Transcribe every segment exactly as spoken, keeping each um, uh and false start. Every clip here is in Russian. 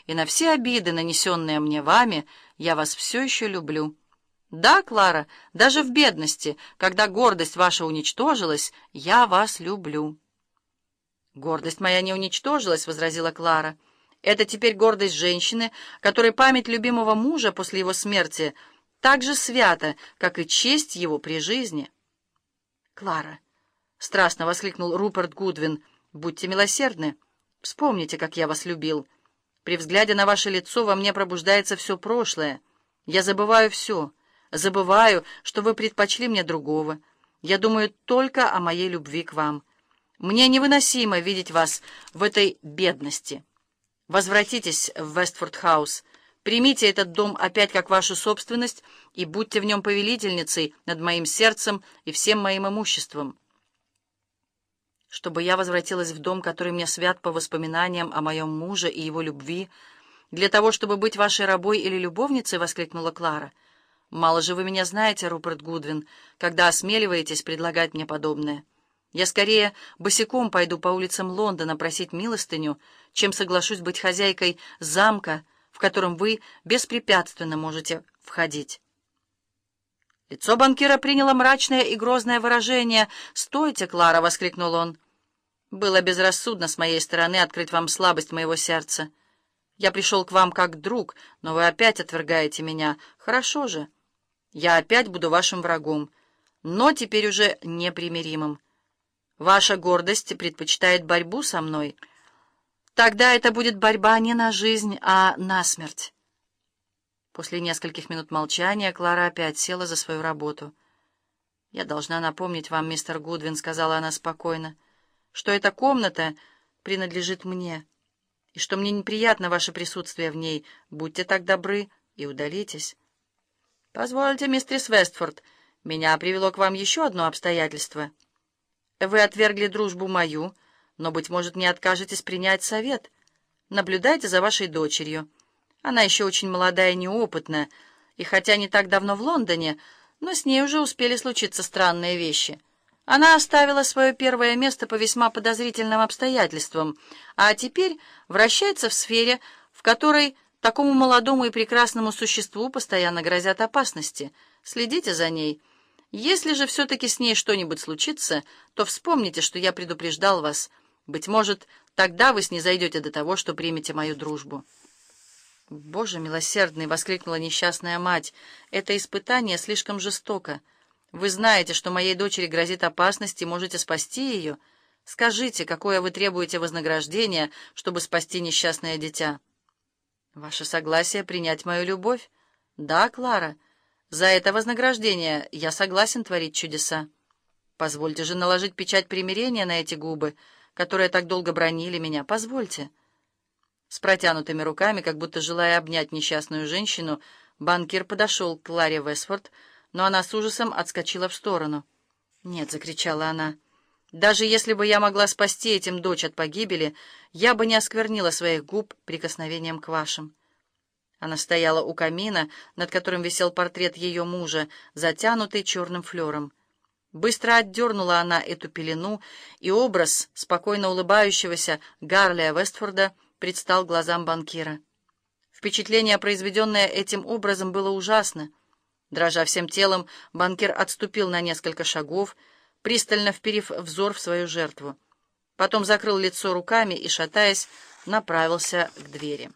и на все обиды, нанесенные мне вами, я вас все еще люблю. Да, Клара, даже в бедности, когда гордость ваша уничтожилась, я вас люблю». «Гордость моя не уничтожилась», — возразила Клара. «Это теперь гордость женщины, которой память любимого мужа после его смерти так же свята, как и честь его при жизни». «Клара», — страстно воскликнул Руперт Гудвин, — «будьте милосердны. Вспомните, как я вас любил. При взгляде на ваше лицо во мне пробуждается все прошлое. Я забываю все. Забываю, что вы предпочли мне другого. Я думаю только о моей любви к вам. Мне невыносимо видеть вас в этой бедности. Возвратитесь в Вестфорд-хаус. Примите этот дом опять как вашу собственность и будьте в нем повелительницей над моим сердцем и всем моим имуществом». «Чтобы я возвратилась в дом, который мне свят по воспоминаниям о моем муже и его любви, для того, чтобы быть вашей рабой или любовницей?» — воскликнула Клара. «Мало же вы меня знаете, Руперт Гудвин, когда осмеливаетесь предлагать мне подобное. Я скорее босиком пойду по улицам Лондона просить милостыню, чем соглашусь быть хозяйкой замка, в котором вы беспрепятственно можете входить». Лицо банкира приняло мрачное и грозное выражение. «Стойте, Клара!» — воскликнул он. «Было безрассудно с моей стороны открыть вам слабость моего сердца. Я пришел к вам как друг, но вы опять отвергаете меня. Хорошо же. Я опять буду вашим врагом, но теперь уже непримиримым. Ваша гордость предпочитает борьбу со мной. Тогда это будет борьба не на жизнь, а на смерть». После нескольких минут молчания Клара опять села за свою работу. «Я должна напомнить вам, мистер Гудвин, — сказала она спокойно, — что эта комната принадлежит мне, и что мне неприятно ваше присутствие в ней. Будьте так добры и удалитесь». «Позвольте, мистерис Вестфорд, меня привело к вам еще одно обстоятельство. Вы отвергли дружбу мою, но, быть может, не откажетесь принять совет. Наблюдайте за вашей дочерью. Она еще очень молодая и неопытна, и хотя не так давно в Лондоне, но с ней уже успели случиться странные вещи. Она оставила свое первое место по весьма подозрительным обстоятельствам, а теперь вращается в сфере, в которой такому молодому и прекрасному существу постоянно грозят опасности. Следите за ней. Если же все-таки с ней что-нибудь случится, то вспомните, что я предупреждал вас. Быть может, тогда вы снизойдете до того, что примете мою дружбу». «Боже милосердный!» — воскликнула несчастная мать. «Это испытание слишком жестоко. Вы знаете, что моей дочери грозит опасность и можете спасти ее. Скажите, какое вы требуете вознаграждение, чтобы спасти несчастное дитя?» «Ваше согласие принять мою любовь?» «Да, Клара, за это вознаграждение я согласен творить чудеса. Позвольте же наложить печать примирения на эти губы, которые так долго бранили меня. Позвольте». С протянутыми руками, как будто желая обнять несчастную женщину, банкир подошел к Кларе Вестфорд, но она с ужасом отскочила в сторону. «Нет», — закричала она, — «даже если бы я могла спасти этим дочь от погибели, я бы не осквернила своих губ прикосновением к вашим». Она стояла у камина, над которым висел портрет ее мужа, затянутый черным флером. Быстро отдернула она эту пелену, и образ спокойно улыбающегося Гарлия Вестфорда предстал глазам банкира. Впечатление, произведенное этим образом, было ужасно. Дрожа всем телом, банкир отступил на несколько шагов, пристально вперив взор в свою жертву. Потом закрыл лицо руками и, шатаясь, направился к двери.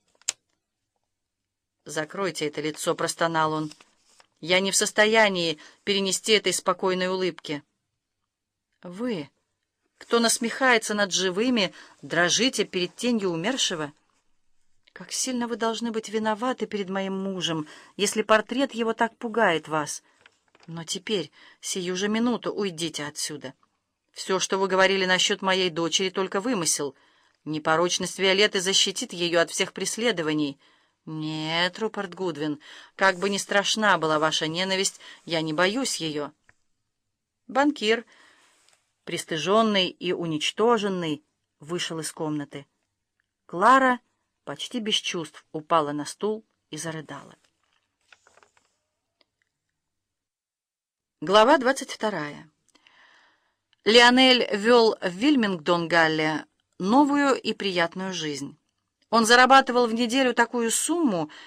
«Закройте это лицо», — простонал он. «Я не в состоянии перенести этой спокойной улыбки». «Вы, кто насмехается над живыми, дрожите перед тенью умершего? Как сильно вы должны быть виноваты перед моим мужем, если портрет его так пугает вас. Но теперь, сию же минуту, уйдите отсюда. Все, что вы говорили насчет моей дочери, только вымысел. Непорочность Виолетты защитит ее от всех преследований. Нет, Руперт Гудвин, как бы ни страшна была ваша ненависть, я не боюсь ее». Банкир, пристыженный и уничтоженный, вышел из комнаты. Клара, почти без чувств, упала на стул и зарыдала. Глава двадцать вторая. Лионель вел в Вильмингдон-Галле новую и приятную жизнь. Он зарабатывал в неделю такую сумму,